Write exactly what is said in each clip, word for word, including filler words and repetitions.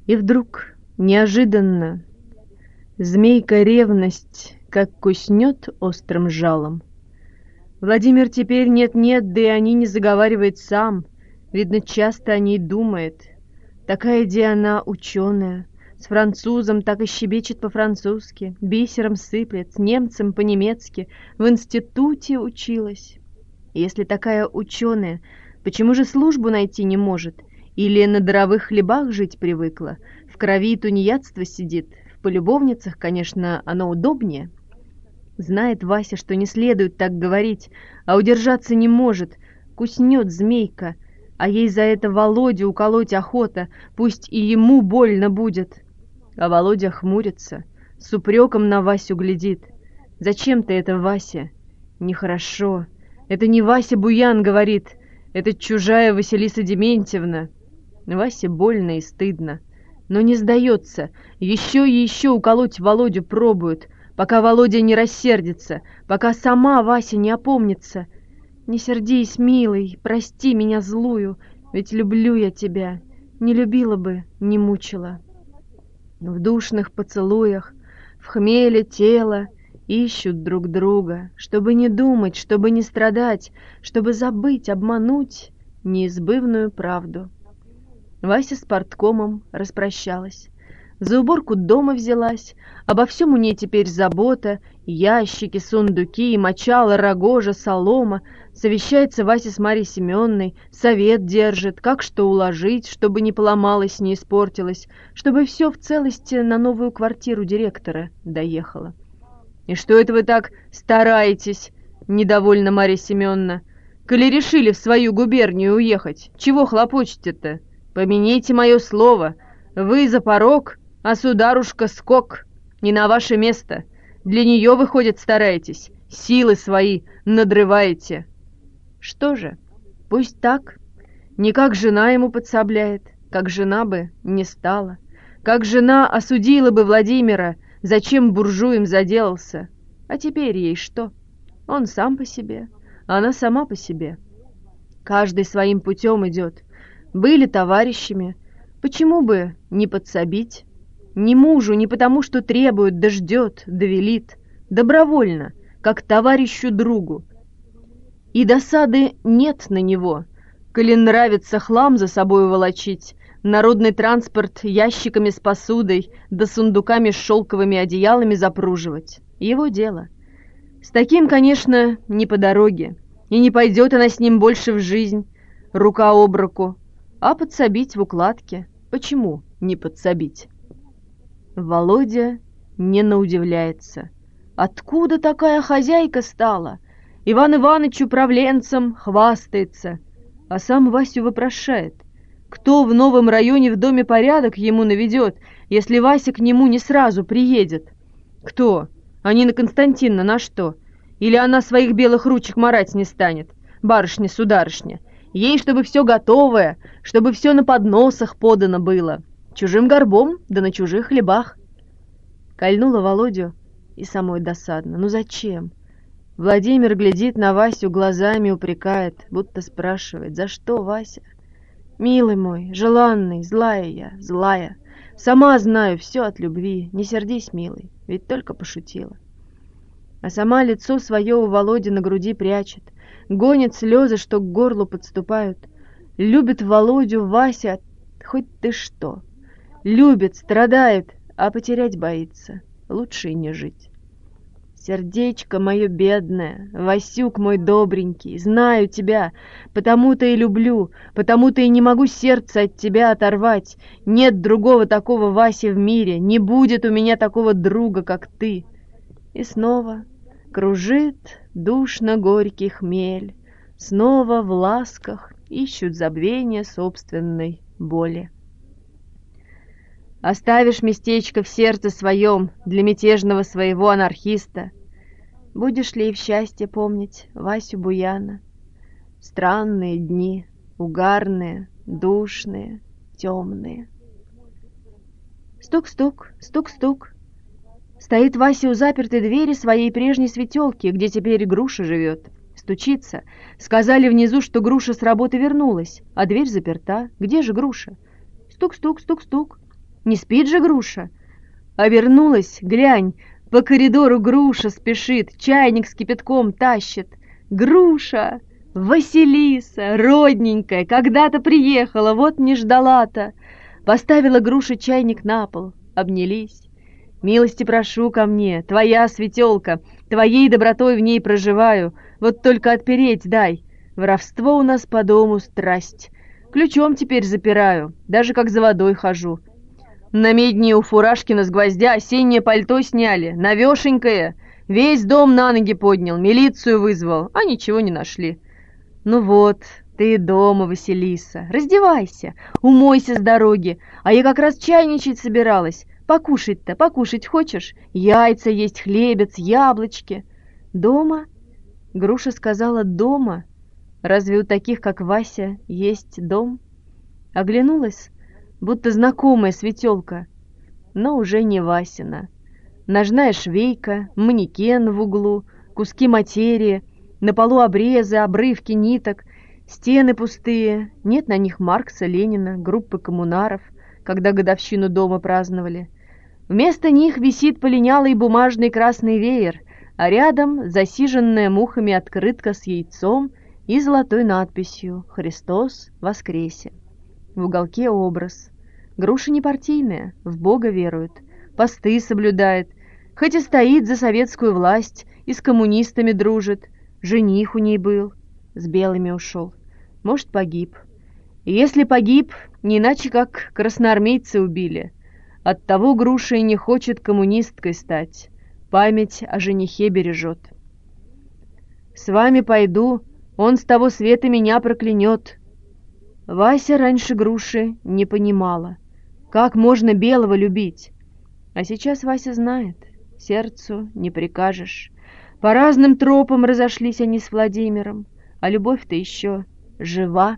И вдруг, неожиданно, змейка ревность, как куснет острым жалом. Владимир теперь нет-нет, да и о ней не заговаривает сам. Видно, часто о ней думает. Такая, где она ученая, с французом так и щебечет по-французски, бисером сыплет, с немцем по-немецки, в институте училась. Если такая ученая, почему же службу найти не может? Или на даровых хлебах жить привыкла? В крови тунеядство сидит. В полюбовницах, конечно, оно удобнее. Знает Вася, что не следует так говорить, а удержаться не может. Куснет змейка, а ей за это Володю уколоть охота, пусть и ему больно будет. А Володя хмурится, с упреком на Васю глядит. «Зачем ты это, Вася? Нехорошо. Это не Вася Буян говорит, это чужая Василиса Дементьевна». Васе больно и стыдно, но не сдается. Еще и еще уколоть Володю пробует, пока Володя не рассердится, пока сама Вася не опомнится. «Не сердись, милый, прости меня злую, ведь люблю я тебя, не любила бы, не мучила». В душных поцелуях, в хмеле тела ищут друг друга, чтобы не думать, чтобы не страдать, чтобы забыть, обмануть неизбывную правду. Вася с парткомом распрощалась. За уборку дома взялась, обо всем у ней теперь забота, ящики, сундуки, мочало, рогожа, солома. Совещается Вася с Марьей Семенной, совет держит, как что уложить, чтобы не поломалось, не испортилось, чтобы все в целости на новую квартиру директора доехало. «И что это вы так стараетесь?» — недовольна Марья Семеновна. «Коли решили в свою губернию уехать, чего хлопочете-то? Помяните мое слово, вы за порог, а сударушка скок, не на ваше место. Для нее, выходит, стараетесь, силы свои надрываете». Что же, пусть так. Не как жена ему подсобляет, как жена бы не стала. Как жена осудила бы Владимира, зачем буржуем заделался. А теперь ей что? Он сам по себе, она сама по себе. Каждый своим путем идет. Были товарищами, почему бы не подсобить? Не мужу, не потому, что требует, да ждет, да велит. Добровольно, как товарищу-другу. И досады нет на него, коли нравится хлам за собой волочить, народный транспорт ящиками с посудой да сундуками с шелковыми одеялами запруживать. Его дело. С таким, конечно, не по дороге, и не пойдет она с ним больше в жизнь, рука об руку, а подсобить в укладке. Почему не подсобить? Володя не наудивляется. Откуда такая хозяйка стала? Иван Иваныч управленцем хвастается, а сам Васю вопрошает, кто в новом районе в доме порядок ему наведет, если Вася к нему не сразу приедет? Кто? А Нина Константиновна на что? Или она своих белых ручек марать не станет? Барышня-сударышня. Ей, чтобы все готовое, чтобы все на подносах подано было. Чужим горбом, да на чужих хлебах. Кольнула Володю и самой досадно. Ну зачем? Владимир глядит на Васю глазами, упрекает, будто спрашивает, за что, Вася? Милый мой, желанный, злая я, злая. Сама знаю все от любви, не сердись, милый, ведь только пошутила. А сама лицо свое у Володи на груди прячет, гонит слезы, что к горлу подступают. Любит Володю Вася, хоть ты что. Любит, страдает, а потерять боится, лучше и не жить. Сердечко мое бедное, Васюк мой добренький, знаю тебя, потому-то и люблю, потому-то и не могу сердце от тебя оторвать. Нет другого такого Васи в мире, не будет у меня такого друга, как ты. И снова кружит душно-горький хмель, снова в ласках ищут забвения собственной боли. Оставишь местечко в сердце своем для мятежного своего анархиста. Будешь ли и в счастье помнить Васю Буяна? Странные дни, угарные, душные, темные. Стук-стук, стук-стук. Стоит Вася у запертой двери своей прежней светелки, где теперь Груша живет. Стучится. Сказали внизу, что Груша с работы вернулась, а дверь заперта. Где же Груша? Стук-стук, стук-стук. Не спит же Груша? Обернулась, глянь, по коридору Груша спешит, чайник с кипятком тащит. Груша! Василиса, родненькая, когда-то приехала, вот не ждала-то. Поставила Груша чайник на пол, обнялись. Милости прошу ко мне, твоя светелка, твоей добротой в ней проживаю, вот только отпереть дай. Воровство у нас по дому страсть. Ключом теперь запираю, даже как за водой хожу. На медне у Фуражкина с гвоздя осеннее пальто сняли, новешенькое. Весь дом на ноги поднял, милицию вызвал, а ничего не нашли. Ну вот, ты дома, Василиса. Раздевайся, умойся с дороги, а я как раз чайничать собиралась. Покушать-то, покушать хочешь? Яйца есть, хлебец, яблочки. Дома? Груша сказала дома. Разве у таких, как Вася, есть дом? Оглянулась, будто знакомая светелка, но уже не Васина. Ножная швейка, манекен в углу, куски материи, на полу обрезы, обрывки ниток, стены пустые, нет на них Маркса, Ленина, группы коммунаров, когда годовщину дома праздновали. Вместо них висит полинялый бумажный красный веер, а рядом засиженная мухами открытка с яйцом и золотой надписью «Христос воскресе». В уголке образ. Груша не партийная, в Бога верует, посты соблюдает, хоть и стоит за советскую власть и с коммунистами дружит. Жених у ней был, с белыми ушел. Может, погиб. И если погиб, не иначе как красноармейцы убили. Оттого Груша и не хочет коммунисткой стать. Память о женихе бережет. С вами пойду, он с того света меня проклянет. Вася раньше Груши не понимала, как можно белого любить. А сейчас Вася знает, сердцу не прикажешь. По разным тропам разошлись они с Владимиром, а любовь-то еще жива.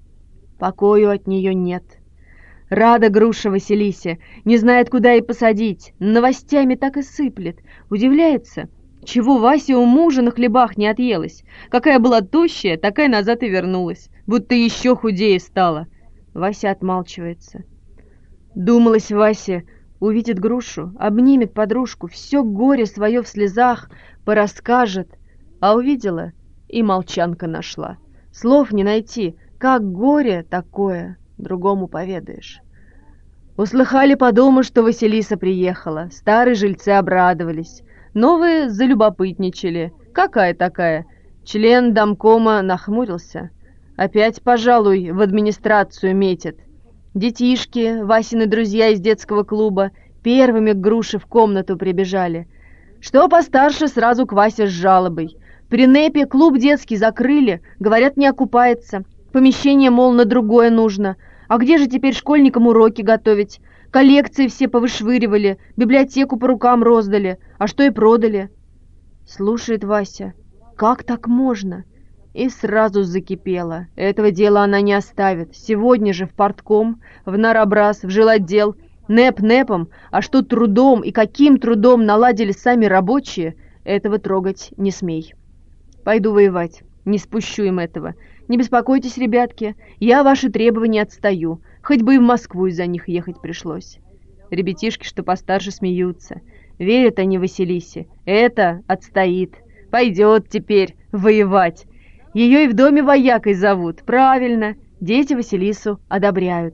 Покою от нее нет. Рада Груша Василисе, не знает, куда и посадить, новостями так и сыплет. Удивляется, чего Вася у мужа на хлебах не отъелась. Какая была тощая, такая назад и вернулась, будто еще худее стала. Вася отмалчивается. Думалось Васе, увидит Грушу, обнимет подружку, все горе свое в слезах порасскажет, а увидела и молчанка нашла. Слов не найти, как горе такое другому поведаешь. Услыхали по дому, что Василиса приехала, старые жильцы обрадовались, новые залюбопытничали. Какая такая? Член домкома нахмурился. Опять, пожалуй, в администрацию метит. Детишки, Васины друзья из детского клуба, первыми к Груше в комнату прибежали. Что постарше, сразу к Васе с жалобой. При НЭПе клуб детский закрыли, говорят, не окупается. Помещение, мол, на другое нужно. А где же теперь школьникам уроки готовить? Коллекции все повышвыривали, библиотеку по рукам роздали, а что и продали. Слушает Вася, как так можно? И сразу закипела. Этого дела она не оставит. Сегодня же в партком, в наробраз, в жилотдел. НЭП НЭПом, а что трудом и каким трудом наладили сами рабочие, этого трогать не смей. Пойду воевать, не спущу им этого. Не беспокойтесь, ребятки, я ваши требования отстаю, хоть бы и в Москву из-за них ехать пришлось. Ребятишки, что постарше, смеются. Верят они Василисе. Это отстоит. Пойдет теперь воевать. Ее и в доме воякой зовут. Правильно, дети Василису одобряют.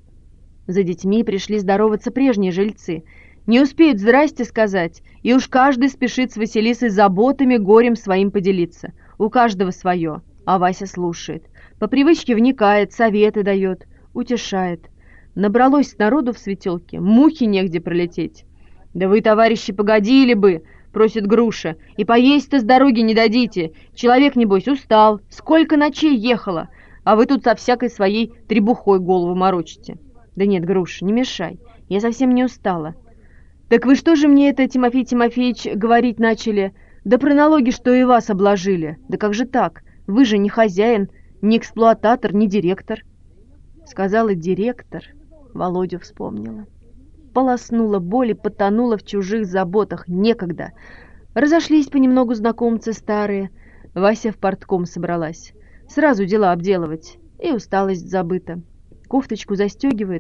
За детьми пришли здороваться прежние жильцы. Не успеют здрасте сказать, и уж каждый спешит с Василисой заботами, горем своим поделиться. У каждого свое, а Вася слушает. По привычке вникает, советы дает, утешает. Набралось народу в светелке, мухи негде пролететь. «Да вы, товарищи, погодили бы!» — просит Груша. «И поесть-то с дороги не дадите. Человек, небось, устал. Сколько ночей ехала, а вы тут со всякой своей требухой голову морочите». «Да нет, Груша, не мешай, я совсем не устала». «Так вы что же мне это, Тимофей Тимофеевич, говорить начали? Да про налоги, что и вас обложили. Да как же так? Вы же не хозяин, не эксплуататор, не директор». Сказала директор, Володю вспомнила. Полоснула боль и потонула в чужих заботах. Некогда. Разошлись понемногу знакомцы старые. Вася в партком собралась. Сразу дела обделывать. И усталость забыта. Кофточку застегивает,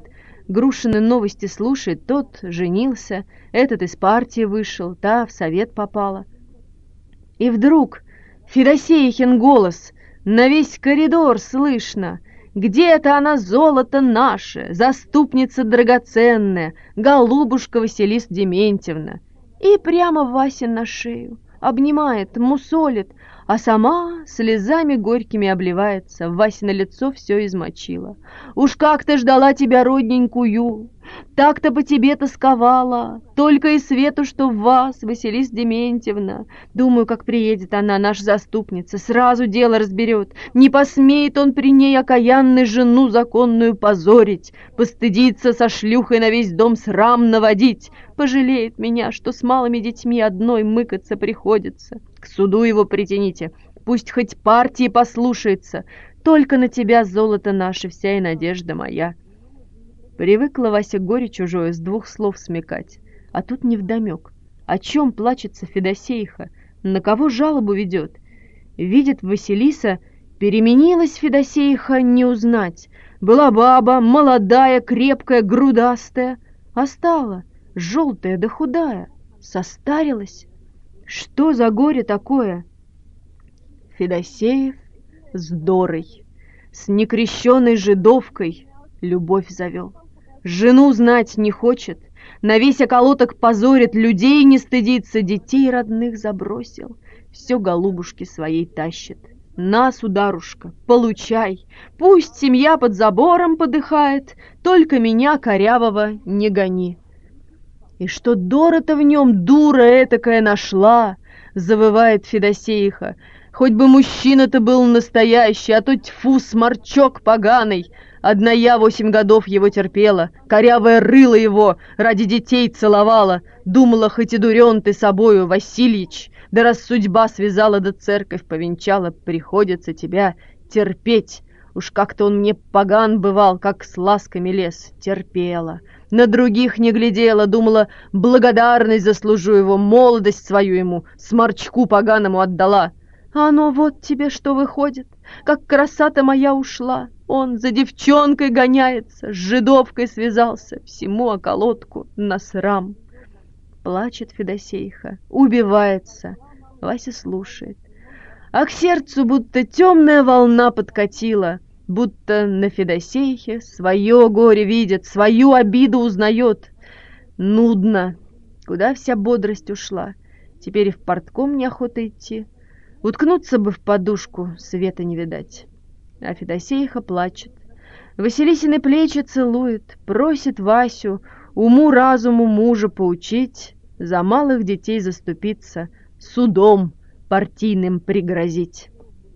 Грушины новости слушает, тот женился, этот из партии вышел, та в совет попала. И вдруг Федосеихин голос на весь коридор слышно. Где-то она, золото наше, заступница драгоценная, голубушка Василиса Дементьевна. И прямо Васе на шею, обнимает, мусолит, а сама слезами горькими обливается, Вася на лицо все измочила. Уж как-то ждала тебя, родненькую, так-то по тебе тосковала, только и свету, что в вас, Василиса Дементьевна. Думаю, как приедет она, наша заступница, сразу дело разберет. Не посмеет он при ней окаянной жену законную позорить, постыдиться со шлюхой на весь дом срам наводить. Пожалеет меня, что с малыми детьми одной мыкаться приходится. К суду его притяните, пусть хоть партии послушается. Только на тебя, золото наше, вся и надежда моя. Привыкла Вася горе чужое с двух слов смекать, а тут невдомек. О чем плачется Федосеиха, на кого жалобу ведет? Видит Василиса, переменилась Федосеиха не узнать. Была баба, молодая, крепкая, грудастая, а стала желтая да худая, состарилась. Что за горе такое? Федосеев с Дорой, с некрещенной жидовкой любовь завел. Жену знать не хочет, на весь околоток позорит, людей не стыдится, детей родных забросил, все голубушки своей тащит. На, сударушка, получай, пусть семья под забором подыхает, только меня, корявого, не гони. И что Дора-то в нем, дура этакая, нашла, завывает Федосеиха. Хоть бы мужчина-то был настоящий, а то тьфу, сморчок поганый. Одна я восемь годов его терпела, корявое рыло его ради детей целовала. Думала, хоть и дурен ты собою, Васильич, да раз судьба связала да церковь повенчала, приходится тебя терпеть. Уж как-то он мне поган бывал, как с ласками лез, терпела. На других не глядела, думала, благодарность заслужу его, молодость свою ему, сморчку поганому отдала. А оно вот тебе что выходит, как краса-то моя ушла. Он за девчонкой гоняется, с жидовкой связался, всему околотку насрам. Плачет Федосеиха, убивается. Вася слушает. А к сердцу будто темная волна подкатила, будто на Федосеихе свое горе видит, свою обиду узнает. Нудно. Куда вся бодрость ушла? Теперь и в портком неохота идти. Уткнуться бы в подушку, света не видать. А Федосеиха плачет. Василисины плечи целует, просит Васю уму-разуму мужа поучить, за малых детей заступиться, судом партийным пригрозить.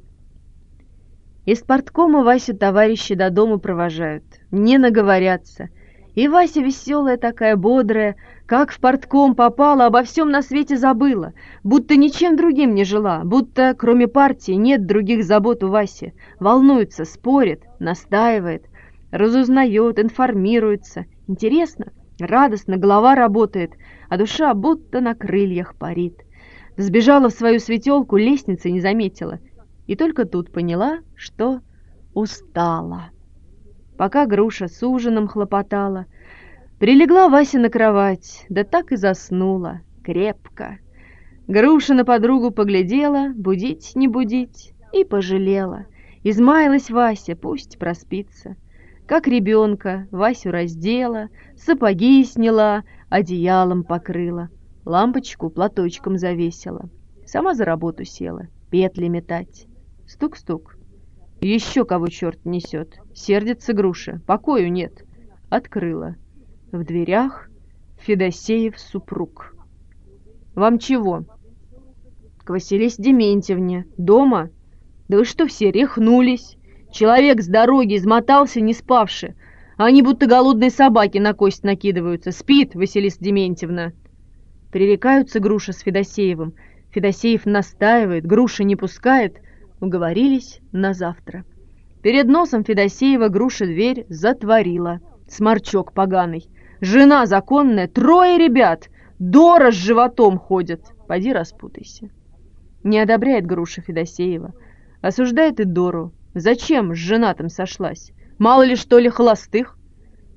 Из парткома Васю товарищи до дома провожают, не наговорятся. И Вася веселая такая, бодрая, как в партком попала, обо всем на свете забыла, будто ничем другим не жила, будто кроме партии нет других забот у Васи. Волнуется, спорит, настаивает, разузнает, информируется. Интересно, радостно, голова работает, а душа будто на крыльях парит. Сбежала в свою светелку, лестницы не заметила, и только тут поняла, что устала. Пока Груша с ужином хлопотала, прилегла Вася на кровать, да так и заснула, крепко. Груша на подругу поглядела, будить не будить, и пожалела. Измаялась Вася, пусть проспится. Как ребенка Васю раздела, сапоги сняла, одеялом покрыла, лампочку платочком завесила. Сама за работу села, петли метать. Стук-стук. Еще кого черт несет. Сердится Груша, покою нет. Открыла. В дверях Федосеев супруг. «Вам чего?» «К Василисе Дементьевне. Дома?» «Да вы что все, рехнулись? Человек с дороги измотался, не спавши. А они будто голодные собаки на кость накидываются. Спит Василиса Дементьевна». Пререкаются Груша с Федосеевым. Федосеев настаивает, Груша не пускает. Уговорились на завтра. Перед носом Федосеева Груша дверь затворила. Сморчок поганый. Жена законная, трое ребят. Дора с животом ходят. Поди распутайся. Не одобряет Груша Федосеева. Осуждает и Дору. Зачем с женатым сошлась? Мало ли что ли холостых?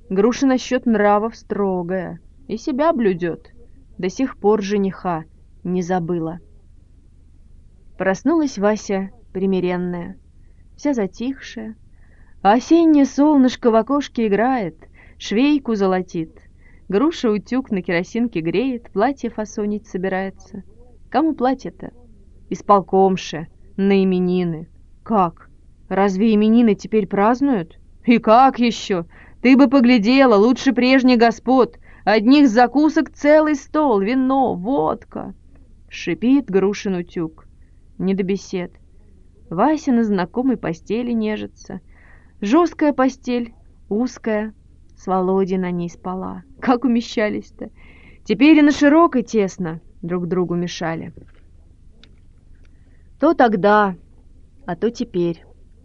Груша насчет нравов строгая, и себя блюдет. До сих пор жениха не забыла. Проснулась Вася примиренная, вся затихшая. А осеннее солнышко в окошке играет, швейку золотит. Груша утюг на керосинке греет, платье фасонить собирается. Кому платье-то? Исполкомше, на именины. Как? Разве именины теперь празднуют? И как еще? Ты бы поглядела, лучше прежних господ. Одних закусок целый стол, вино, водка. Шипит Грушин утюг. Не до бесед. Вася на знакомой постели нежится. Жесткая постель, узкая, с Володей на ней спала. Как умещались-то? Теперь и на широкой тесно друг другу мешали. То тогда, а то теперь.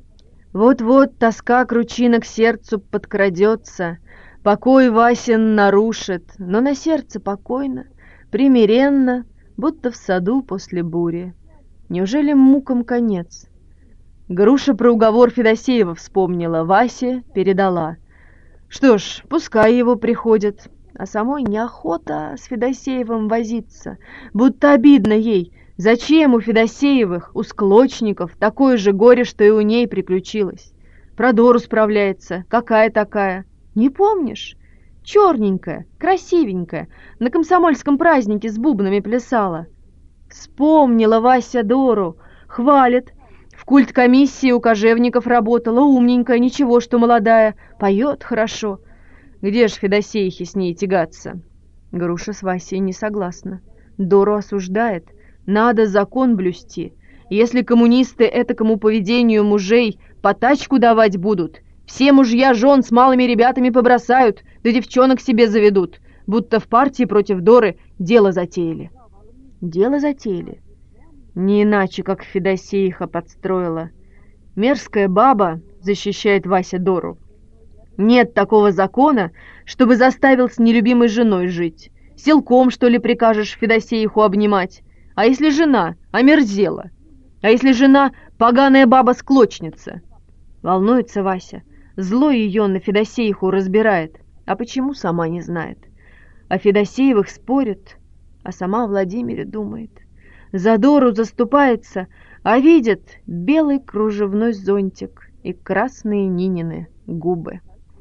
Вот-вот тоска кручина к сердцу подкрадется, покой Васин нарушит, но на сердце покойно, примиренно, будто в саду после бури. Неужели мукам конец? Груша про уговор Федосеева вспомнила, Васе передала. Что ж, пускай его приходят, а самой неохота с Федосеевым возиться, будто обидно ей. Зачем у Федосеевых, у Склочников, такое же горе, что и у ней приключилось? Про Дору справляется, какая такая? Не помнишь? Черненькая, красивенькая, на комсомольском празднике с бубнами плясала. Вспомнила Вася Дору, хвалит. В культкомиссии у кожевников работала, умненькая, ничего, что молодая, поет хорошо. Где ж Федосеихе с ней тягаться? Груша с Васей не согласна. Дору осуждает. Надо закон блюсти. Если коммунисты этакому поведению мужей по тачку давать будут, все мужья жен с малыми ребятами побросают, да девчонок себе заведут, будто в партии против Доры дело затеяли. Дело затеяли? Не иначе, как Федосеиха подстроила. Мерзкая баба, защищает Вася Дору. Нет такого закона, чтобы заставил с нелюбимой женой жить. Силком, что ли, прикажешь Федосеиху обнимать? А если жена омерзела? А если жена поганая баба-склочница? Волнуется Вася. Зло ее на Федосеиху разбирает. А почему, сама не знает. О Федосеевых спорит, а сама о Владимире думает. За Дору заступается, а видит белый кружевной зонтик и красные Нинины губы.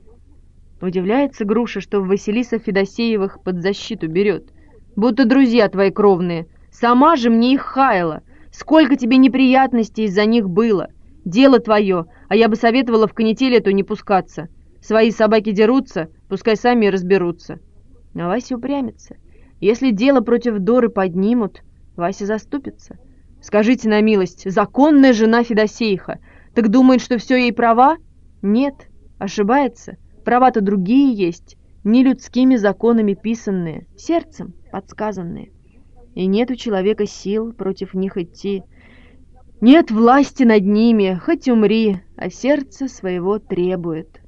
Удивляется Груша, что Василиса Федосеевых под защиту берет. Будто друзья твои кровные. Сама же мне их хаяла. Сколько тебе неприятностей из-за них было. Дело твое, а я бы советовала в канитель эту не пускаться. Свои собаки дерутся, пускай сами и разберутся. А Вася упрямится. Если дело против Доры поднимут, Вася заступится. Скажите на милость, законная жена Федосеиха, так думает, что все ей права? Нет, ошибается. Права-то другие есть, не людскими законами писанные, сердцем подсказанные. И нет у человека сил против них идти. Нет власти над ними, хоть умри, а сердце своего требует.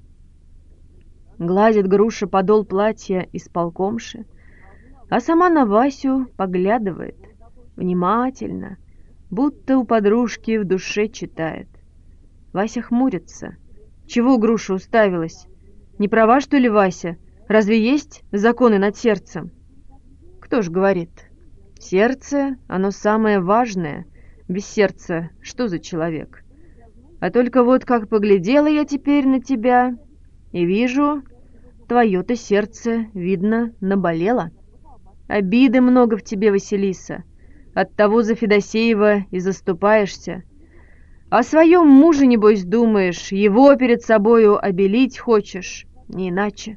Гладит Груша подол платья исполкомши, а сама на Васю поглядывает, внимательно, будто у подружки в душе читает. Вася хмурится. Чего Груша уставилась? Не права, что ли, Вася? Разве есть законы над сердцем? Кто ж говорит? Сердце, оно самое важное. Без сердца что за человек? А только вот как поглядела я теперь на тебя и вижу, твое-то сердце, видно, наболело. Обиды много в тебе, Василиса. Оттого за Федосеева и заступаешься. О своем муже, небось, думаешь, его перед собою обелить хочешь, не иначе.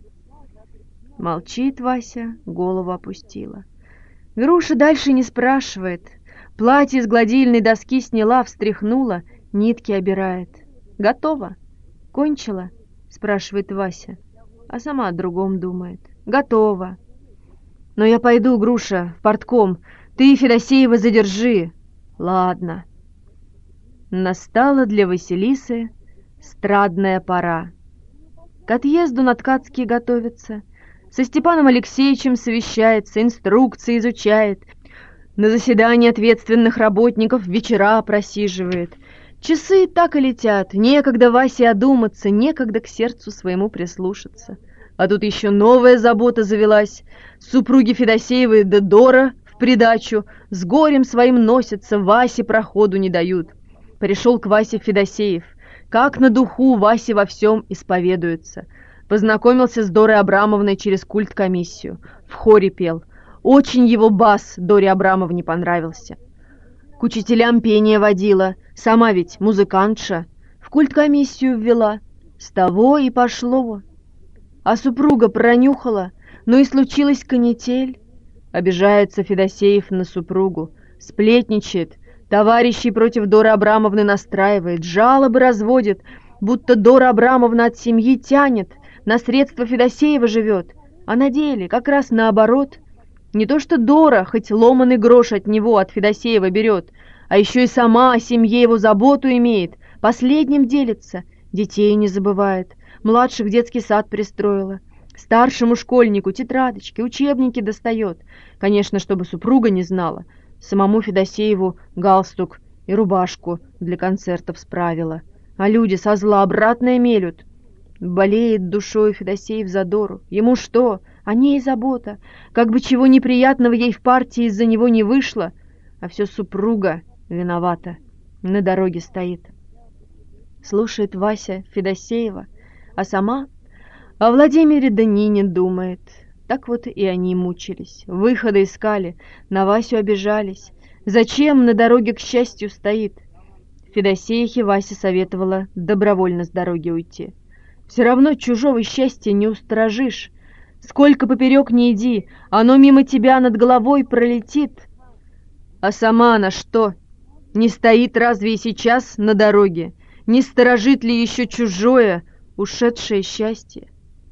Молчит Вася, голову опустила. Груша дальше не спрашивает. Платье с гладильной доски сняла, встряхнула, нитки обирает. «Готово? Кончила?» — спрашивает Вася, а сама о другом думает. «Готово. Но я пойду, Груша, в портком. Ты Федосеева задержи». «Ладно». Настала для Василисы страдная пора. К отъезду на Ткацкие готовится, со Степаном Алексеевичем совещается, инструкции изучает, на заседании ответственных работников вечера просиживает. Часы так и летят, некогда Васе одуматься, некогда к сердцу своему прислушаться. А тут еще новая забота завелась. Супруги Федосеевой да Дора в придачу с горем своим носятся, Васе проходу не дают. Пришел к Васе Федосеев. Как на духу Васе во всем исповедуется. Познакомился с Дорой Абрамовной через культкомиссию. В хоре пел. Очень его бас Доре Абрамовне понравился. К учителям пение водила. Сама ведь музыкантша. В культкомиссию ввела. С того и пошло. А супруга пронюхала. Ну и случилась канитель. Обижается Федосеев на супругу. Сплетничает. Товарищей против Доры Абрамовны настраивает. Жалобы разводит. Будто Дора Абрамовна от семьи тянет. На средства Федосеева живет. А на деле как раз наоборот. Не то что Дора хоть ломаный грош от него, от Федосеева берет, а еще и сама о семье его заботу имеет, последним делится, детей не забывает, младших в детский сад пристроила, старшему школьнику тетрадочки, учебники достает, конечно, чтобы супруга не знала, самому Федосееву галстук и рубашку для концертов справила, а люди со зла обратное мелют. Болеет душой Федосеев за Дору. Ему что? О ней забота. Как бы чего неприятного ей в партии из-за него не вышло, а все супруга виновата. На дороге стоит. Слушает Вася Федосеева, а сама о Владимире Данине думает. Так вот и они мучились, выхода искали, на Васю обижались. Зачем на дороге к счастью стоит? Федосеихе Вася советовала добровольно с дороги уйти. Все равно чужого счастья не усторожишь. Сколько поперек не иди, оно мимо тебя над головой пролетит. А сама она что? Не стоит разве и сейчас на дороге? Не сторожит ли еще чужое, ушедшее счастье?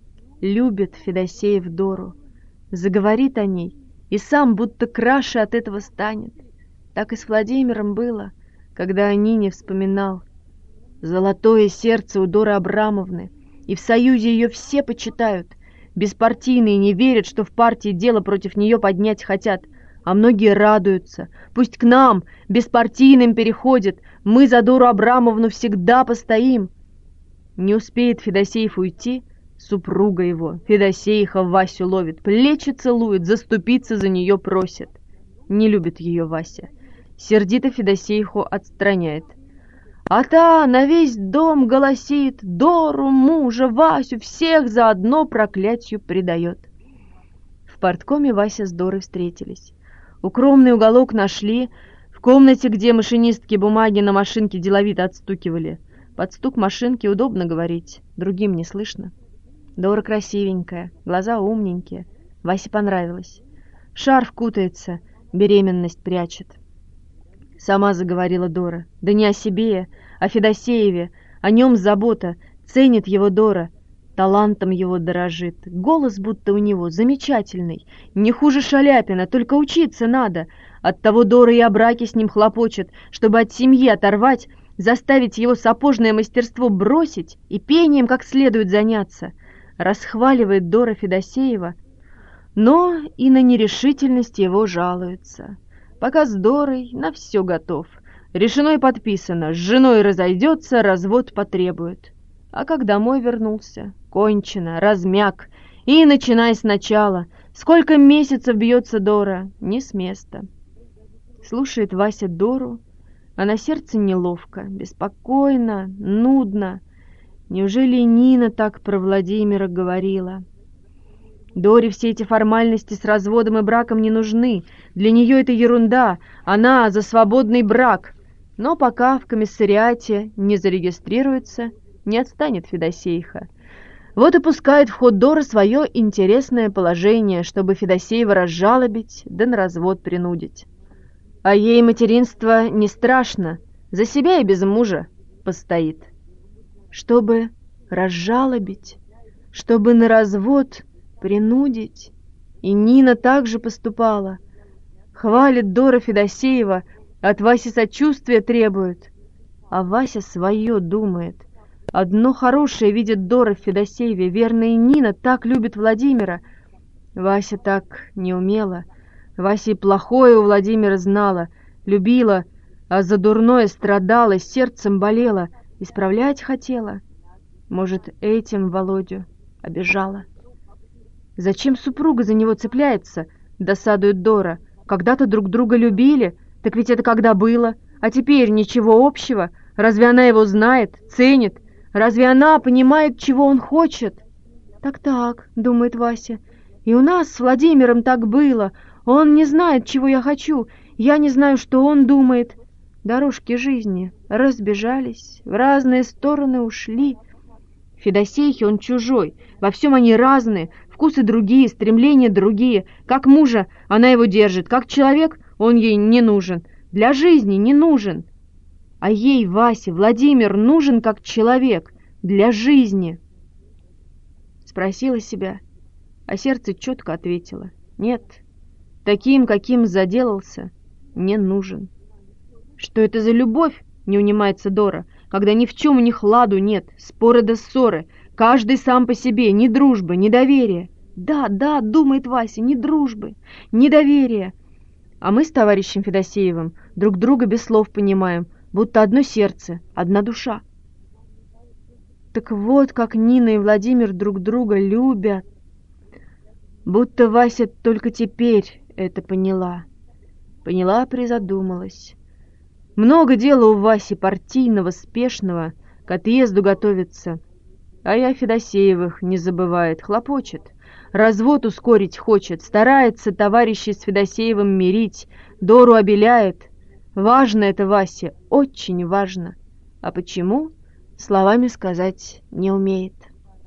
Любит Федосеев Дору, заговорит о ней, и сам будто краше от этого станет. Так и с Владимиром было, когда о Нине вспоминал. Золотое сердце у Доры Абрамовны, и в союзе ее все почитают. Беспартийные не верят, что в партии дело против нее поднять хотят, а многие радуются. Пусть к нам, беспартийным, переходят, мы за Дору Абрамовну всегда постоим. Не успеет Федосеев уйти, супруга его, Федосеиха, Васю ловит, плечи целует, заступиться за нее просит. Не любит ее Вася. Сердито Федосеиху отстраняет. А та на весь дом голосит, Дору, мужа, Васю, всех заодно проклятию предает. В парткоме Вася с Дорой встретились. Укромный уголок нашли, в комнате, где машинистки бумаги на машинке деловито отстукивали. Под стук машинки удобно говорить, другим не слышно. Дора красивенькая, глаза умненькие, Васе понравилось. Шарф кутается, беременность прячет. Сама заговорила Дора. Да не о себе, о Федосееве, о нем забота, ценит его Дора, талантом его дорожит. Голос будто у него замечательный, не хуже Шаляпина, только учиться надо. Оттого Дора и о браке с ним хлопочет, чтобы от семьи оторвать, заставить его сапожное мастерство бросить и пением как следует заняться. Расхваливает Дора Федосеева, но и на нерешительность его жалуется. Пока с Дорой на все готов. Решено и подписано. С женой разойдется, развод потребует. А как домой вернулся? Кончено, размяк. И начинай сначала. Сколько месяцев бьется Дора? Не с места. Слушает Вася Дору, а на сердце неловко, беспокойно, нудно. Неужели Нина так про Владимира говорила? Доре все эти формальности с разводом и браком не нужны. Для нее это ерунда. Она за свободный брак. Но пока в комиссариате не зарегистрируется, не отстанет Федосеиха. Вот и пускает в ход Дора свое интересное положение, чтобы Федосеева разжалобить, да на развод принудить. А ей материнство не страшно, за себя и без мужа постоит. Чтобы разжалобить, чтобы на развод принудить. И Нина также поступала. Хвалит Дора Федосеева, от Васи сочувствия требует. А Вася свое думает. Одно хорошее видит Дора в Федосееве, верно, и Нина так любит Владимира. Вася так не умела. Вася и плохое у Владимира знала, любила, а за дурное страдала, сердцем болела, исправлять хотела. Может, этим Володю обижала. Зачем супруга за него цепляется? Досадует Дора. Когда-то друг друга любили, так ведь это когда было? А теперь ничего общего. Разве она его знает, ценит? Разве она понимает, чего он хочет? Так-так, думает Вася, и у нас с Владимиром так было. Он не знает, чего я хочу, я не знаю, что он думает. Дорожки жизни разбежались, в разные стороны ушли. Федосейке он чужой, во всем они разные, вкусы другие, стремления другие. Как мужа она его держит, как человек он ей не нужен, для жизни не нужен. А ей, Васе, Владимир нужен как человек, для жизни. Спросила себя, а сердце четко ответило: нет, таким, каким заделался, не нужен. Что это за любовь, не унимается Дора, когда ни в чем у них ладу нет, споры да ссоры, каждый сам по себе, ни дружбы, ни доверия. Да, да, думает Вася, ни дружбы, ни доверия. А мы с товарищем Федосеевым друг друга без слов понимаем, будто одно сердце, одна душа. Так вот, как Нина и Владимир друг друга любят. Будто Вася только теперь это поняла. Поняла, призадумалась. Много дела у Васи партийного, спешного, к отъезду готовится. А я Федосеевых не забывает, хлопочет. Развод ускорить хочет, старается товарищей с Федосеевым мирить, Дору обеляет. Важно это Васе, очень важно. А почему, словами сказать не умеет.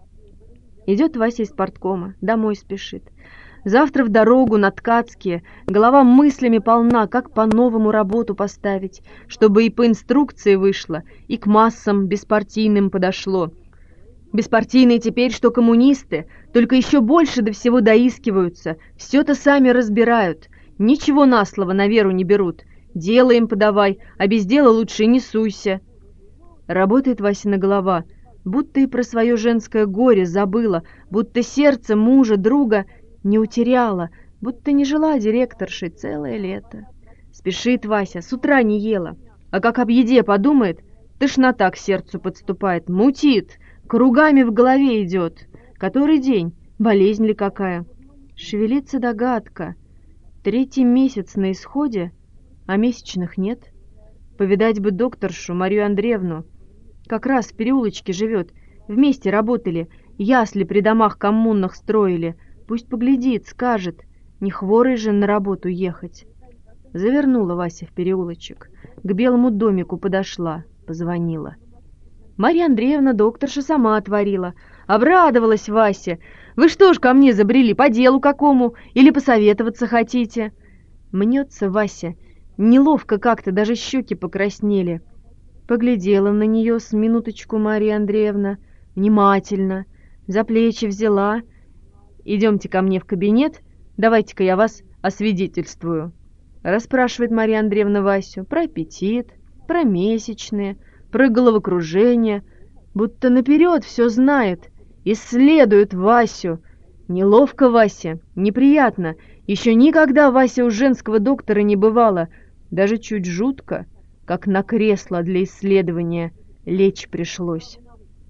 Идет Вася из парткома, домой спешит. Завтра в дорогу на Ткацкие, голова мыслями полна, как по-новому работу поставить, чтобы и по инструкции вышло, и к массам беспартийным подошло. Беспартийные теперь, что коммунисты, только еще больше до всего доискиваются, все-то сами разбирают, ничего на слово на веру не берут. Дело им подавай, а без дела лучше не суйся. Работает Васина голова, будто и про свое женское горе забыла, будто сердце мужа, друга не утеряла, будто не жила директоршей целое лето. Спешит Вася, с утра не ела, а как об еде подумает, тошнота к сердцу подступает, мутит, кругами в голове идет. Который день? Болезнь ли какая? Шевелится догадка. Третий месяц на исходе, а месячных нет. Повидать бы докторшу Марию Андреевну. Как раз в переулочке живет. Вместе работали, ясли при домах коммунных строили. Пусть поглядит, скажет, не хворой же на работу ехать. Завернула Вася в переулочек, к белому домику подошла, позвонила. Марья Андреевна докторша сама отворила. Обрадовалась Вася. «Вы что ж ко мне забрели, по делу какому? Или посоветоваться хотите?» Мнется Вася. Неловко как-то, даже щеки покраснели. Поглядела на нее с минуточку Марья Андреевна, внимательно, за плечи взяла. «Идемте ко мне в кабинет, давайте-ка я вас освидетельствую». Расспрашивает Марья Андреевна Васю про аппетит, про месячные, про головокружение, будто наперед все знает, исследует Васю. Неловко Васе, неприятно, еще никогда Вася у женского доктора не бывала, даже чуть жутко, как на кресло для исследования лечь пришлось.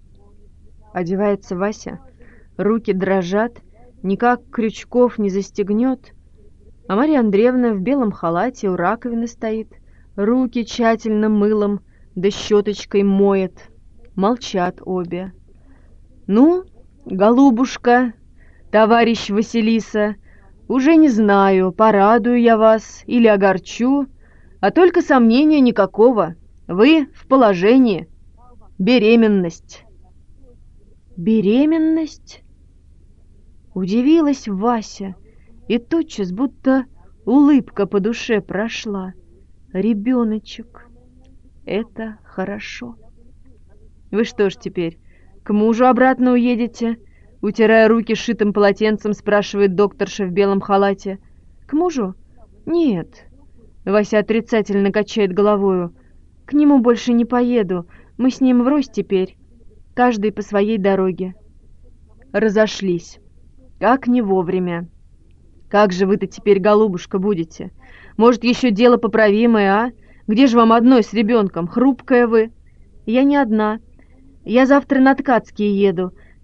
Одевается Вася, руки дрожат, никак крючков не застегнет, а Марья Андреевна в белом халате у раковины стоит, руки тщательно мылом да щеточкой моет. Молчат обе. «Ну, голубушка, товарищ Василиса, уже не знаю, порадую я вас или огорчу, а только сомнения никакого. Вы в положении. Беременность». «Беременность?» Удивилась Вася, и тотчас будто улыбка по душе прошла. Ребеночек. Это хорошо. «Вы что ж теперь, к мужу обратно уедете?» Утирая руки сшитым полотенцем, спрашивает докторша в белом халате. «К мужу? Нет». Вася отрицательно качает головою. «К нему больше не поеду. Мы с ним врозь теперь. Каждый по своей дороге». Разошлись. Как не вовремя. «Как же вы-то теперь, голубушка, будете? Может, еще дело поправимое, а? Где же вам одной с ребенком? Хрупкая вы». «Я не одна. Я завтра на Ткацкие еду.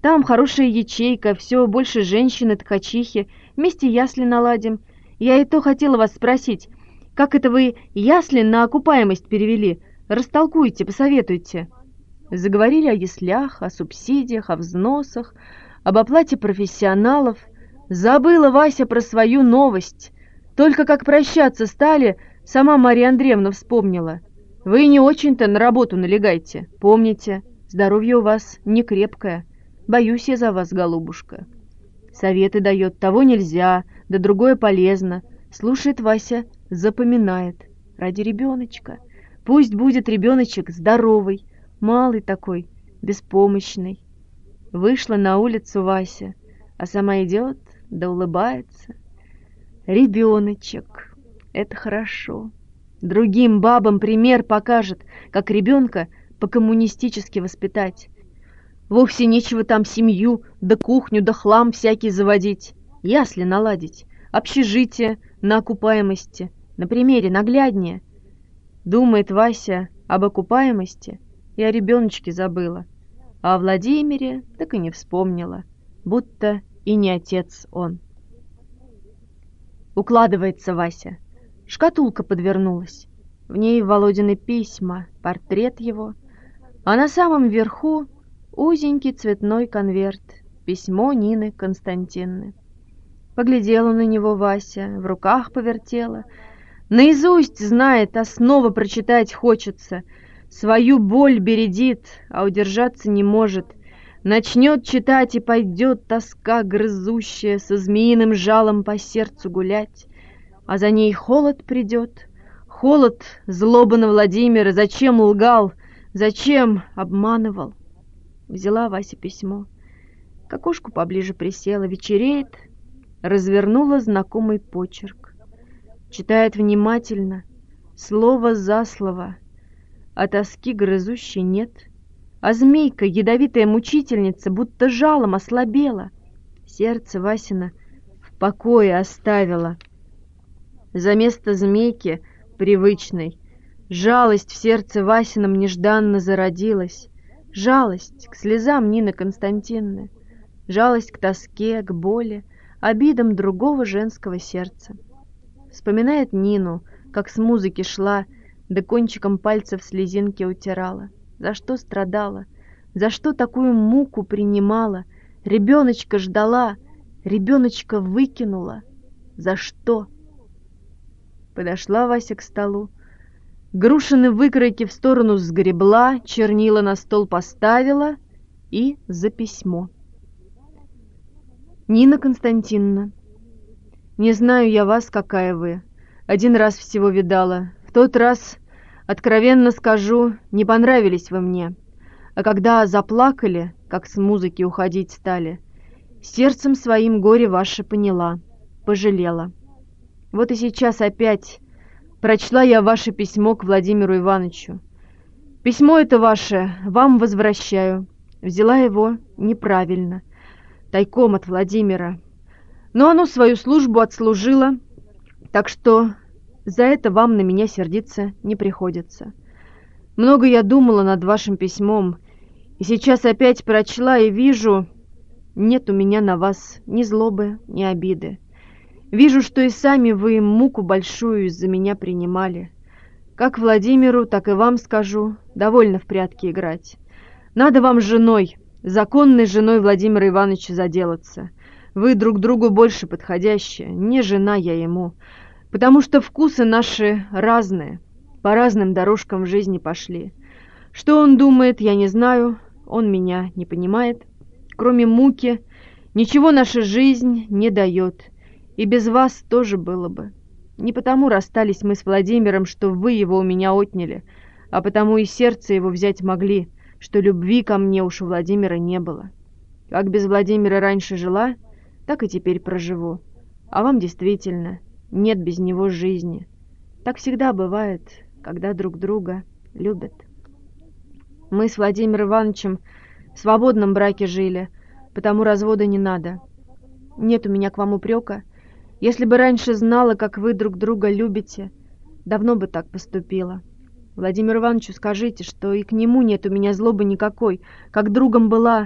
Там хорошая ячейка, все больше женщины, ткачихи, вместе ясли наладим. Я и то хотела вас спросить, как это вы ясли на окупаемость перевели? Растолкуйте, посоветуйте». Заговорили о яслях, о субсидиях, о взносах, об оплате профессионалов. Забыла Вася про свою новость. Только как прощаться стали, сама Марья Андреевна вспомнила. «Вы не очень-то на работу налегайте, помните, здоровье у вас не крепкое. Боюсь я за вас, голубушка». Советы дает, того нельзя, да другое полезно. Слушает Вася, запоминает. Ради ребеночка. Пусть будет ребеночек здоровый, малый такой, беспомощный. Вышла на улицу Вася, а сама идет, да улыбается. Ребеночек, это хорошо. Другим бабам пример покажет, как ребенка по-коммунистически воспитать. Вовсе нечего там семью, да кухню, да хлам всякий заводить. Ясли наладить, общежитие на окупаемости, на примере нагляднее. Думает Вася об окупаемости и о ребеночке забыла, а о Владимире так и не вспомнила, будто и не отец он. Укладывается Вася. Шкатулка подвернулась. В ней Володины письма, портрет его, а на самом верху узенький цветной конверт, письмо Нины Константиновны. Поглядела на него Вася, в руках повертела. Наизусть знает, а снова прочитать хочется. Свою боль бередит, а удержаться не может. Начнет читать, и пойдет тоска грызущая со змеиным жалом по сердцу гулять. А за ней холод придет. Холод злоба на Владимира. Зачем лгал? Зачем обманывал? Взяла Вася письмо. К окошку поближе присела. Вечереет. Развернула знакомый почерк. Читает внимательно, слово за слово. А тоски грызущей нет. А змейка, ядовитая мучительница, будто жалом ослабела. Сердце Васина в покое оставила. За место змейки, привычной, жалость в сердце Васином нежданно зародилась. Жалость к слезам Нины Константиновны, жалость к тоске, к боли, обидам другого женского сердца. Вспоминает Нину, как с музыки шла, да кончиком пальцев слезинки утирала. За что страдала, за что такую муку принимала, ребеночка ждала, ребеночка выкинула. За что? Подошла Вася к столу, грушины выкройки в сторону сгребла, чернила на стол поставила и за письмо. Нина Константиновна, не знаю я вас, какая вы. Один раз всего видала. В тот раз, откровенно скажу, не понравились вы мне. А когда заплакали, как с музыки уходить стали, сердцем своим горе ваше поняла, пожалела. Вот и сейчас опять прочла я ваше письмо к Владимиру Ивановичу. Письмо это ваше вам возвращаю. Взяла его неправильно, тайком от Владимира. Но оно свою службу отслужило, так что за это вам на меня сердиться не приходится. Много я думала над вашим письмом, и сейчас опять прочла и вижу, нет у меня на вас ни злобы, ни обиды. Вижу, что и сами вы муку большую из-за меня принимали. Как Владимиру, так и вам скажу, довольно в прятки играть. Надо вам женой, законной женой Владимира Ивановича заделаться. Вы друг другу больше подходящие, не жена я ему, потому что вкусы наши разные, по разным дорожкам в жизни пошли. Что он думает, я не знаю, он меня не понимает. Кроме муки, ничего наша жизнь не дает, и без вас тоже было бы. Не потому расстались мы с Владимиром, что вы его у меня отняли, а потому и сердце его взять могли, что любви ко мне уж у Владимира не было. Как без Владимира раньше жила, так и теперь проживу. А вам действительно нет без него жизни. Так всегда бывает, когда друг друга любят. Мы с Владимиром Ивановичем в свободном браке жили, потому развода не надо. Нет у меня к вам упрека. Если бы раньше знала, как вы друг друга любите, давно бы так поступила. Владимиру Ивановичу скажите, что и к нему нет у меня злобы никакой, как другом была,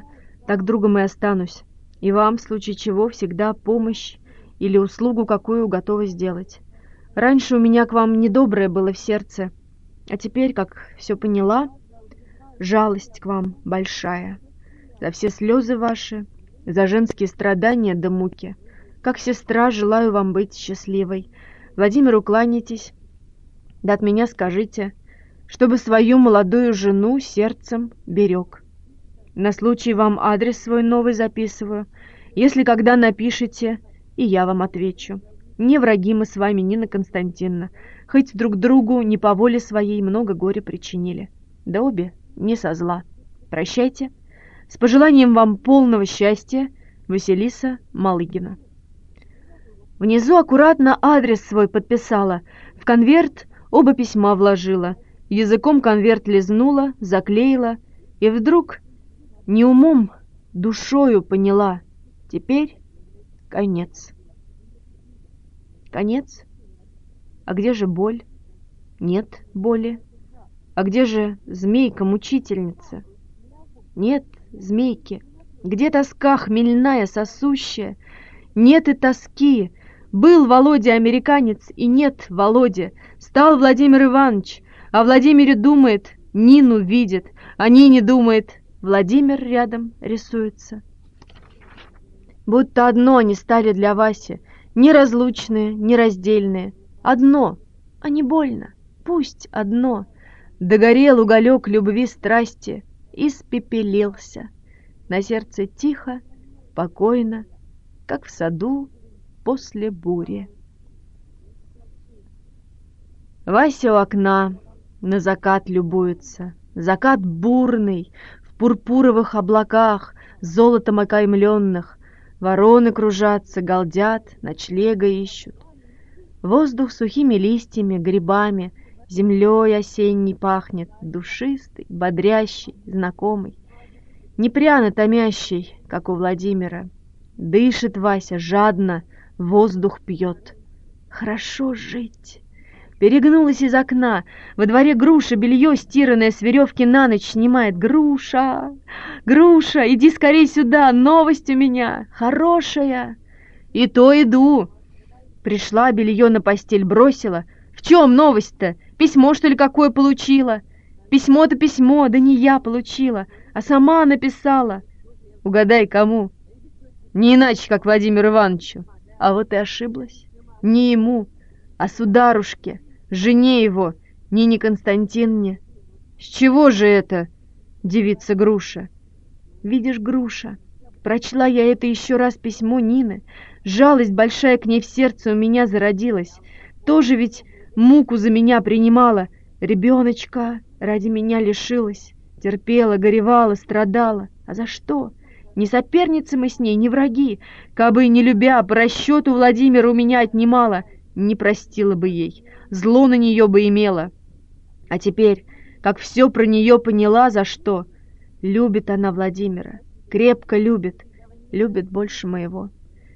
Так другом и останусь. И вам, в случае чего, всегда помощь или услугу какую готова сделать. Раньше у меня к вам недоброе было в сердце, а теперь, как все поняла, жалость к вам большая. За все слезы ваши, за женские страдания да муки. Как сестра желаю вам быть счастливой. Владимиру кланяйтесь, да от меня скажите, чтобы свою молодую жену сердцем берег. На случай вам адрес свой новый записываю. Если когда напишете, и я вам отвечу. Не враги мы с вами, Нина Константиновна, хоть друг другу не по воле своей много горя причинили. Да обе не со зла. Прощайте. С пожеланием вам полного счастья, Василиса Малыгина. Внизу аккуратно адрес свой подписала, в конверт оба письма вложила, языком конверт лизнула, заклеила, и вдруг не умом, душою поняла, теперь конец. Конец? А где же боль? Нет боли. А где же змейка-мучительница? Нет змейки. Где тоска хмельная, сосущая? Нет и тоски. Был Володя американец, и нет Володя. Стал Владимир Иванович, а Владимире думает, Нину видит, а Нине думает, Владимир рядом рисуется. Будто одно они стали для Васи, неразлучные, нераздельные. Одно, а не больно, пусть одно. Догорел уголек любви страсти, испепелился. На сердце тихо, покойно, как в саду после бури. Вася у окна на закат любуется. Закат бурный, в пурпуровых облаках, золотом окаймленных. Вороны кружатся, галдят, ночлега ищут. Воздух сухими листьями, грибами, землей осенней пахнет, душистый, бодрящий, знакомый. Не пряно томящий, как у Владимира. Дышит Вася жадно, воздух пьет. Хорошо жить. Перегнулась из окна. Во дворе Груша белье стиранное с веревки на ночь снимает. Груша, Груша, иди скорей сюда, новость у меня, хорошая. И то иду. Пришла, белье на постель бросила. В чем новость-то? Письмо, что ли, какое получила? Письмо-то письмо, да не я получила, а сама написала. Угадай, кому? Не иначе, как Владимиру Ивановичу. А вот и ошиблась. Не ему, а сударушке, жене его, Нине Константиновне. С чего же это, девица Груша? Видишь, Груша, прочла я это еще раз письмо Нины. Жалость большая к ней в сердце у меня зародилась. Тоже ведь муку за меня принимала. Ребеночка ради меня лишилась. Терпела, горевала, страдала. А за что? Не соперницы мы с ней, не враги. Кабы не любя, по расчету Владимира у меня отнимала, не простила бы ей, зло на нее бы имела. А теперь, как все про нее поняла, за что, любит она Владимира, крепко любит, любит больше моего.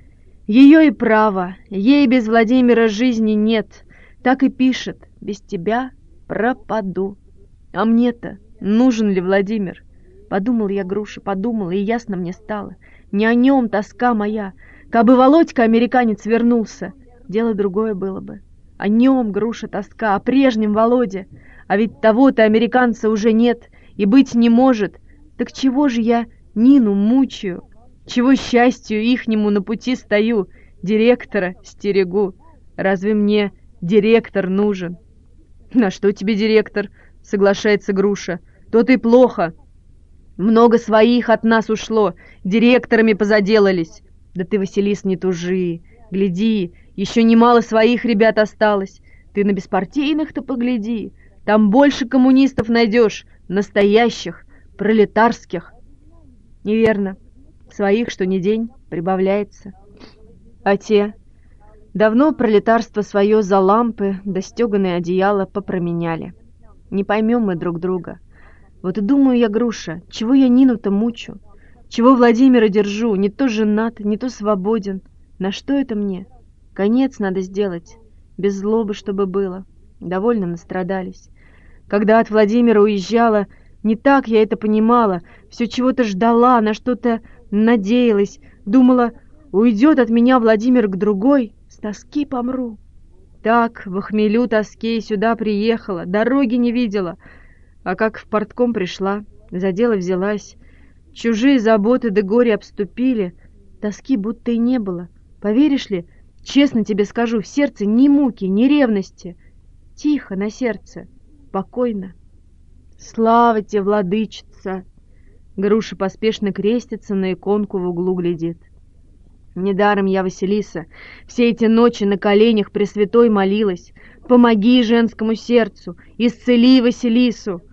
Ее и право, ей без Владимира жизни нет, так и пишет, без тебя пропаду. А мне-то нужен ли Владимир? Подумал я, Груша, подумала, и ясно мне стало. Не о нем тоска моя. Кабы Володька, американец, вернулся, дело другое было бы. О нем, Груша, тоска, о прежнем Володе. А ведь того-то американца уже нет и быть не может. Так чего же я Нину мучаю? Чего счастью ихнему на пути стою, директора стерегу? Разве мне директор нужен? На что тебе директор? Соглашается Груша. То-то и плохо. Много своих от нас ушло, директорами позаделались. Да ты, Василис, не тужи. Гляди, еще немало своих ребят осталось. Ты на беспартийных-то погляди. Там больше коммунистов найдешь, настоящих, пролетарских. Неверно. Своих, что ни день, прибавляется. А те давно пролетарство свое за лампы да стеганое одеяло попроменяли. Не поймем мы друг друга. Вот и думаю я, Груша, чего я Нину-то мучу? Чего Владимира держу? Не то женат, не то свободен. На что это мне? Конец надо сделать. Без злобы, чтобы было. Довольно настрадались. Когда от Владимира уезжала, Не так я это понимала, все чего-то ждала, на что-то надеялась, думала, уйдет от меня Владимир к другой, с тоски помру. Так, в хмелю тоски сюда приехала, дороги не видела, а как в портком пришла, за дело взялась. Чужие заботы да горе обступили, тоски будто и не было. Поверишь ли, честно тебе скажу, в сердце ни муки, ни ревности. Тихо на сердце, спокойно. Слава тебе, владычица! Груша поспешно крестится, на иконку в углу глядит. Недаром я, Василиса, все эти ночи на коленях Пресвятой молилась. Помоги женскому сердцу, исцели Василису.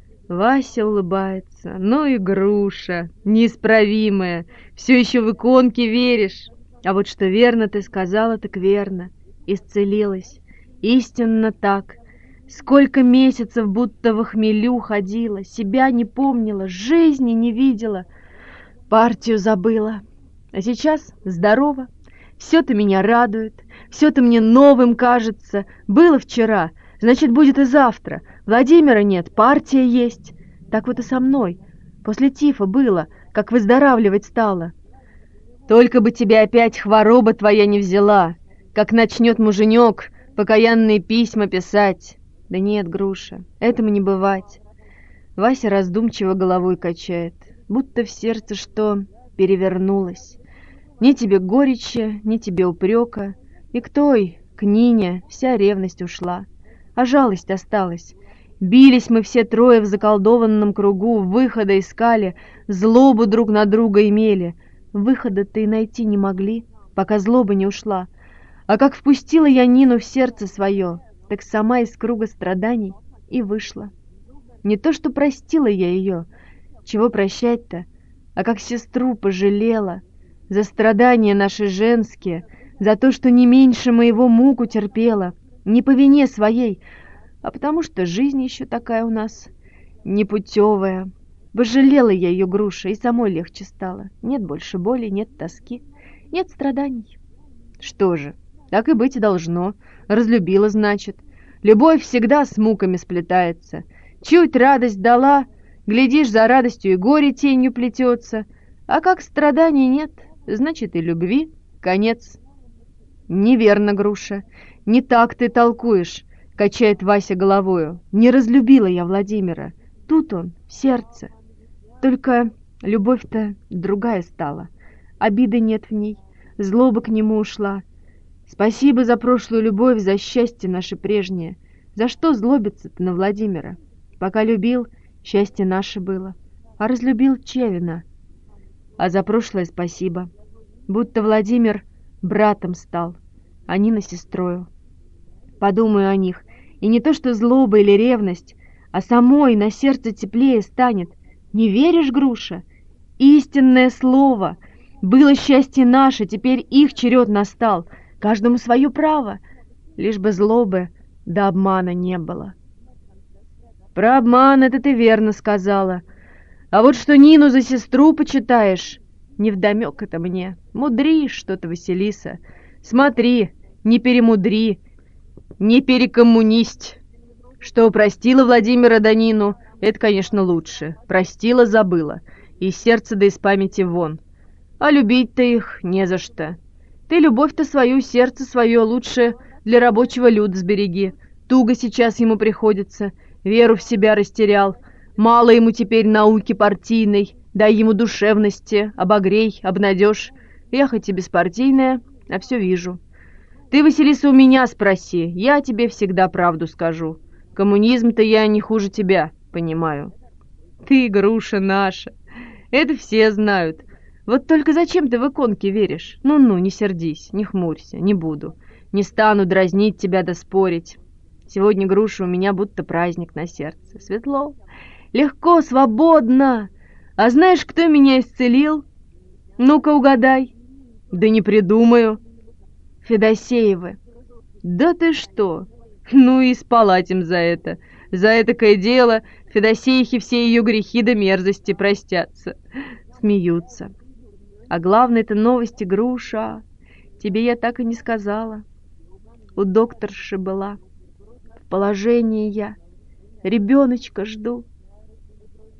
Вася улыбается. Ну и Груша, неисправимая, все еще в иконке веришь. А вот что верно ты сказала, так верно. Исцелилась. Истинно так. Сколько месяцев будто в хмелю ходила, себя не помнила, жизни не видела, партию забыла. А сейчас здорово, все-то меня радует, все-то мне новым кажется. Было вчера, значит, будет и завтра. Владимира нет, партия есть. Так вот и со мной. После тифа было, как выздоравливать стало. Только бы тебя опять хвороба твоя не взяла, как начнет муженек покаянные письма писать. Да нет, Груша, этому не бывать. Вася раздумчиво головой качает, будто в сердце что перевернулось. Ни тебе горечи, ни тебе упрека, и к той, к Нине, вся ревность ушла, а жалость осталась. Бились мы все трое в заколдованном кругу, выхода искали, злобу друг на друга имели. Выхода-то и найти не могли, пока злоба не ушла. А как впустила я Нину в сердце свое, так сама из круга страданий и вышла. Не то что простила я ее, чего прощать-то, а как сестру пожалела за страдания наши женские, за то, что не меньше моего муку терпела, не по вине своей, а потому что жизнь еще такая у нас непутевая. Пожалела я ее, Груша, и самой легче стало. Нет больше боли, нет тоски, нет страданий. Что же, так и быть и должно. Разлюбила, значит. Любовь всегда с муками сплетается. Чуть радость дала, глядишь, за радостью и горе тенью плетется. А как страданий нет, значит и любви конец. Неверно, Груша, не так ты толкуешь, качает Вася головою. Не разлюбила я Владимира. Тут он, в сердце. Только любовь-то другая стала. Обиды нет в ней, злоба к нему ушла. Спасибо за прошлую любовь, за счастье наше прежнее. За что злобиться-то на Владимира? Пока любил, счастье наше было. А разлюбил, чья вина? А за прошлое спасибо. Будто Владимир братом стал, а Нина сестрою. Подумаю о них, и не то что злоба или ревность, а самой на сердце теплее станет. Не веришь, Груша? Истинное слово. Было счастье наше, теперь их черед настал. Каждому свое право, лишь бы злобы да обмана не было. Про обман это ты верно сказала. А вот что Нину за сестру почитаешь, невдомек это мне. Мудришь что-то, Василиса. Смотри, не перемудри, не перекоммунисть. Что простила Владимира да Нину, это, конечно, лучше. Простила, забыла. Из сердца да из памяти вон. А любить-то их не за что. Ты любовь-то свою, сердце свое лучше для рабочего люда сбереги. Туго сейчас ему приходится, веру в себя растерял. Мало ему теперь науки партийной, дай ему душевности, обогрей, обнадежь. Я хоть и беспартийная, а все вижу. Ты, Василиса, у меня спроси, я тебе всегда правду скажу. Коммунизм-то я не хуже тебя понимаю. Ты, Груша наша, это все знают. Вот только зачем ты в иконки веришь? Ну-ну, не сердись, не хмурься, не буду. Не стану дразнить тебя да спорить. Сегодня, Груша, у меня будто праздник на сердце. Светло, легко, свободно. А знаешь, кто меня исцелил? Ну-ка угадай. Да не придумаю. Федосеевы. Да ты что? Ну и спалать им за это. За этакое дело Федосеихи все ее грехи да мерзости простятся. Смеются. А главное-то новости, Груша, тебе я так и не сказала. У докторши была. В положении я. Ребеночка жду.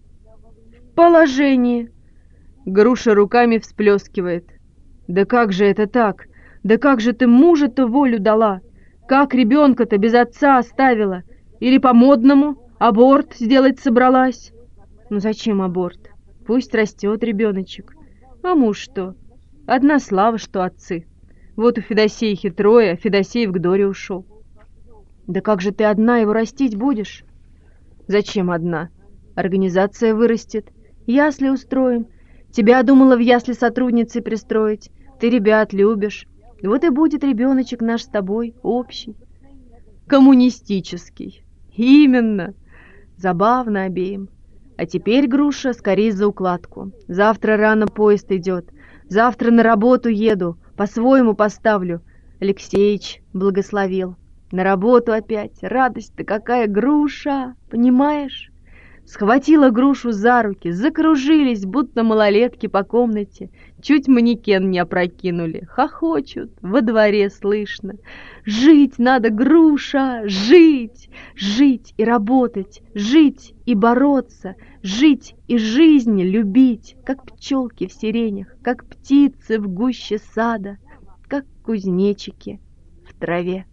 положение!» Груша руками всплескивает. «Да как же это так? Да как же ты мужа-то волю дала? Как ребенка-то без отца оставила? Или по-модному аборт сделать собралась?» «Ну зачем аборт? Пусть растет ребеночек. А муж что? Одна слава, что отцы. Вот у Федосеихи трое, а Федосеев к Доре ушел». «Да как же ты одна его растить будешь?» «Зачем одна? Организация вырастет, ясли устроим. Тебя думала в ясли сотрудницей пристроить. Ты ребят любишь. Вот и будет ребеночек наш с тобой общий». «Коммунистический». «Именно. Забавно обеим. А теперь, Груша, скорей за укладку. Завтра рано поезд идет. Завтра на работу еду, по-своему поставлю. Алексеич благословил. На работу опять. Радость-то какая, Груша, понимаешь?» Схватила Грушу за руки, закружились, будто малолетки по комнате. Чуть манекен не опрокинули. Хохочут, во дворе слышно. «Жить надо, Груша, жить! Жить и работать, жить и бороться, жить и жизнь любить, как пчелки в сиренях, как птицы в гуще сада, как кузнечики в траве».